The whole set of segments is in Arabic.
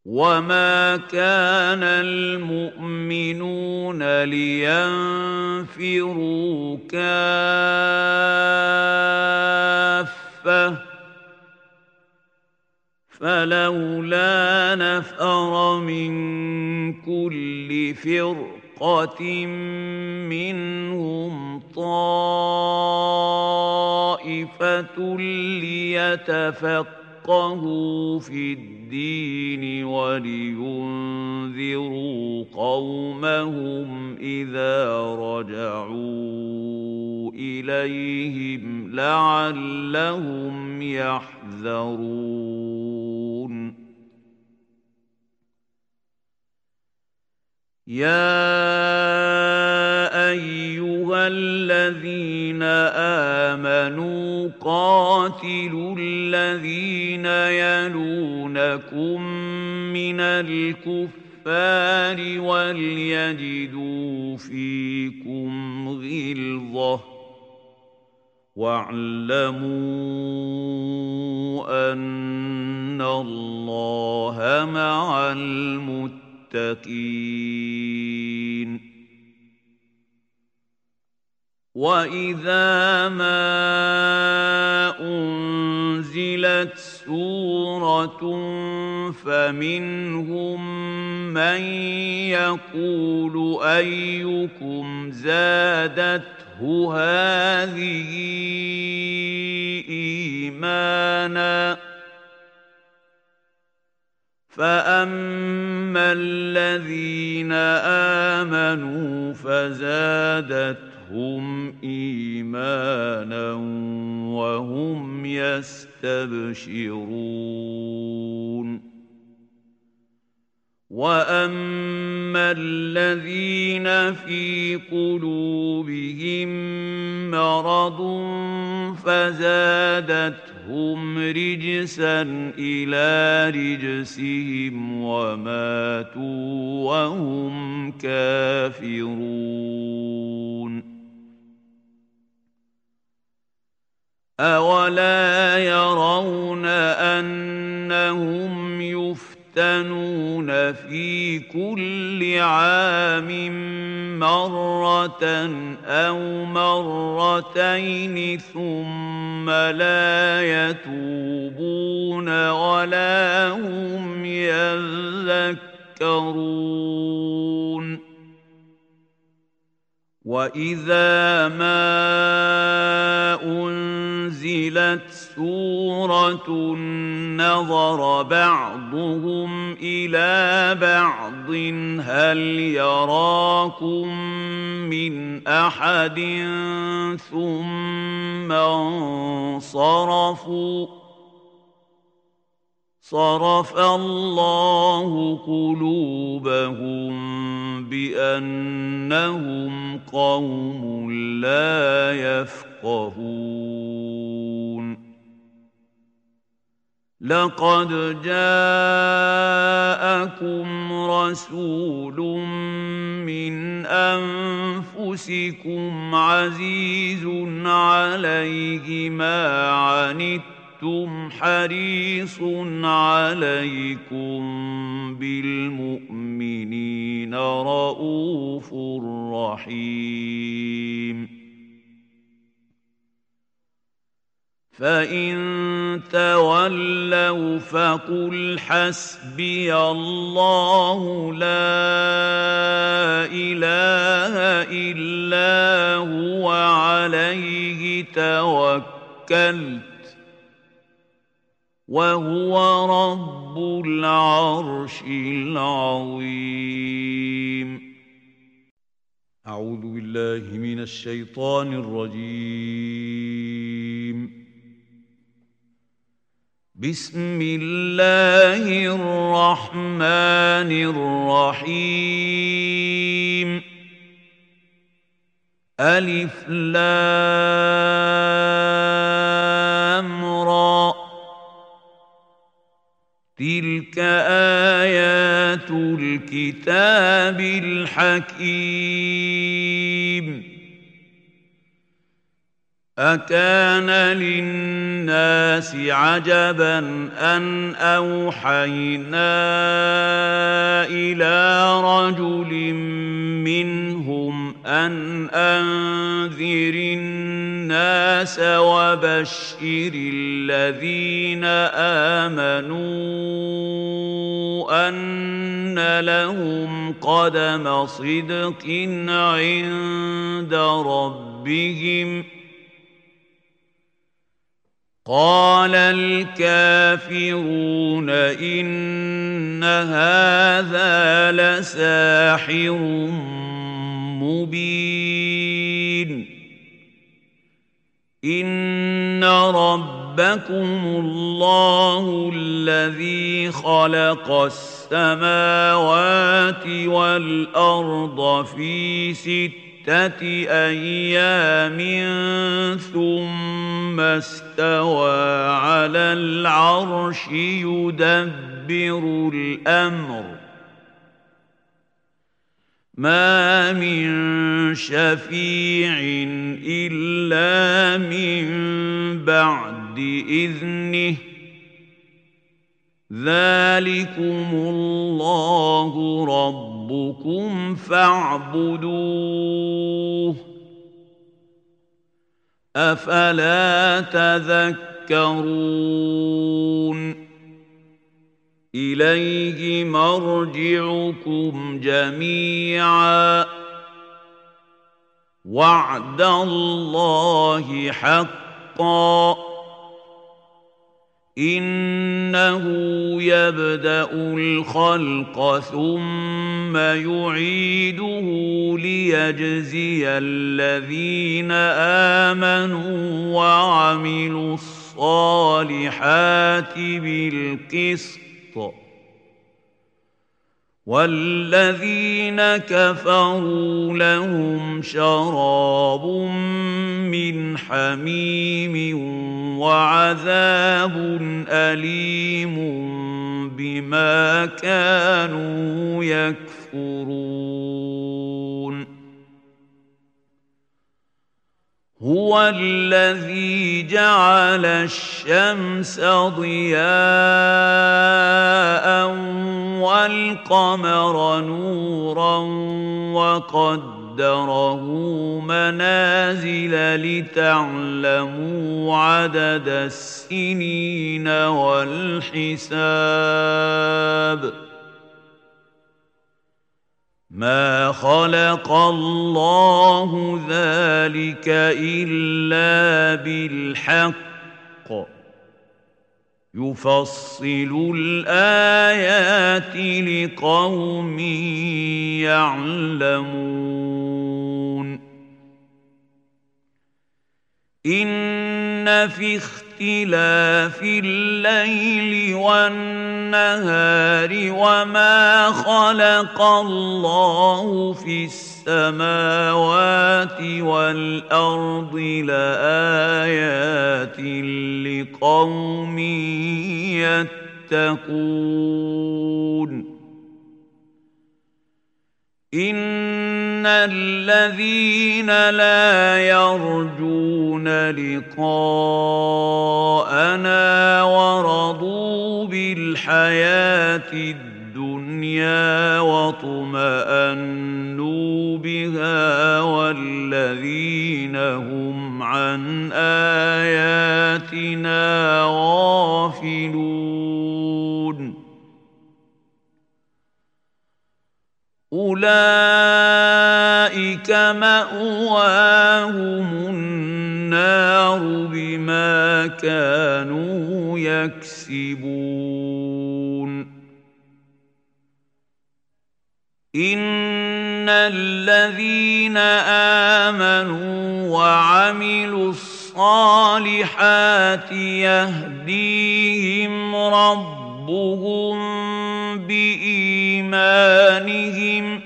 وما كان المؤمنون لينفروا كافة فلولا نفر من كل فرقة منهم طائفة ليتفقهوا في الدين ولينذروا قومهم إذا رجعوا إليهم لعلهم يحذرون يا أيها الذين آمنوا قاتلوا الذين يلونكم من الكفار وليجدوا فيكم غلظة واعلموا أن الله مع المتقين وإذا ما أنزلت سورة فمنهم من يقول أيكم زادته هذه إيمانا فأما الذين آمنوا فزادتهم إيمانا وهم يستبشرون وأما الذين في قلوبهم مرض فزادتهم رجسا إلى رجسهم وماتوا وهم كافرون أولا يرون أنهم يفتنون في كل عام مرة أو مرتين ثم لا يتوبون ولا هم يذكرون وإذا ما أنزلت سورة نظر بعضهم إلى بعض هل يراكم من أحد ثم انصرفوا صرف الله قلوبهم بأنهم قوم لا يفقهون لقد جاءكم رسول من أنفسكم عزيز عليه ما عنتم حريص عليكم بالمؤمنين رؤوف رحيم فإن تولوا فقل حسبي الله لا إله إلا هو عليه توكلت وهو رب العرش العظيم أعوذ بالله من الشيطان الرجيم بسم الله الرحمن الرحيم ألف لام را تلك آيات الكتاب الحكيم أكان للناس عجبا أن أوحينا إلى رجل منهم أن أنذر الناس وبشر الذين آمنوا أن لهم قدم صدق عند ربهم قال الكافرون إن هذا لساحر مبين إن ربكم الله الذي خلق السماوات والأرض في 6 أيام ثم استوى على العرش يدبر الأمر ما من شفيع إلا من بعد إذنه ذلكم الله ربكم فاعبدوه أفلا تذكرون إليه مرجعكم جميعا وعد الله حقا إنه يبدأ الخلق ثم يعيده ليجزي الذين آمنوا وعملوا الصالحات بالقسط والذين كفروا لهم شراب من حميم وعذاب أليم بما كانوا يكفرون هو الذي جعل الشمس ضياء والقمر نورا وقدره منازل لتعلموا عدد السنين والحساب ما خلق الله ذلك إلا بالحق يفصل الآيات لقوم يعلمون إن في اختلاف الليل والنهار وما خلق الله في السماوات والأرض لآيات لقوم يتقون إن الذين لا يرجون لقاءنا ورضوا بالحياة الدنيا واطمأنوا بها والذين هم عن آياتنا غافلون أولئك مأواهم النار بما كانوا يكسبون إن الذين آمنوا وعملوا الصالحات يهديهم ربهم بإيمانهم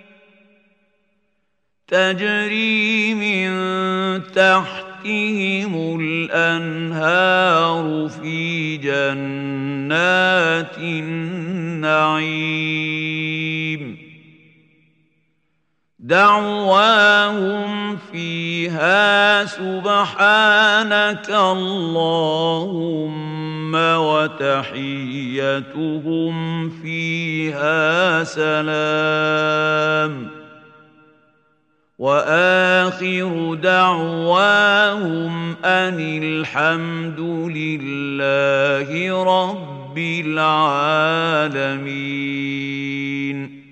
تجري من تحتهم الأنهار في جنات النعيم دعواهم فيها سبحانك اللهم وتحيتهم فيها سلام وآخر دعواهم أن الحمد لله رب العالمين.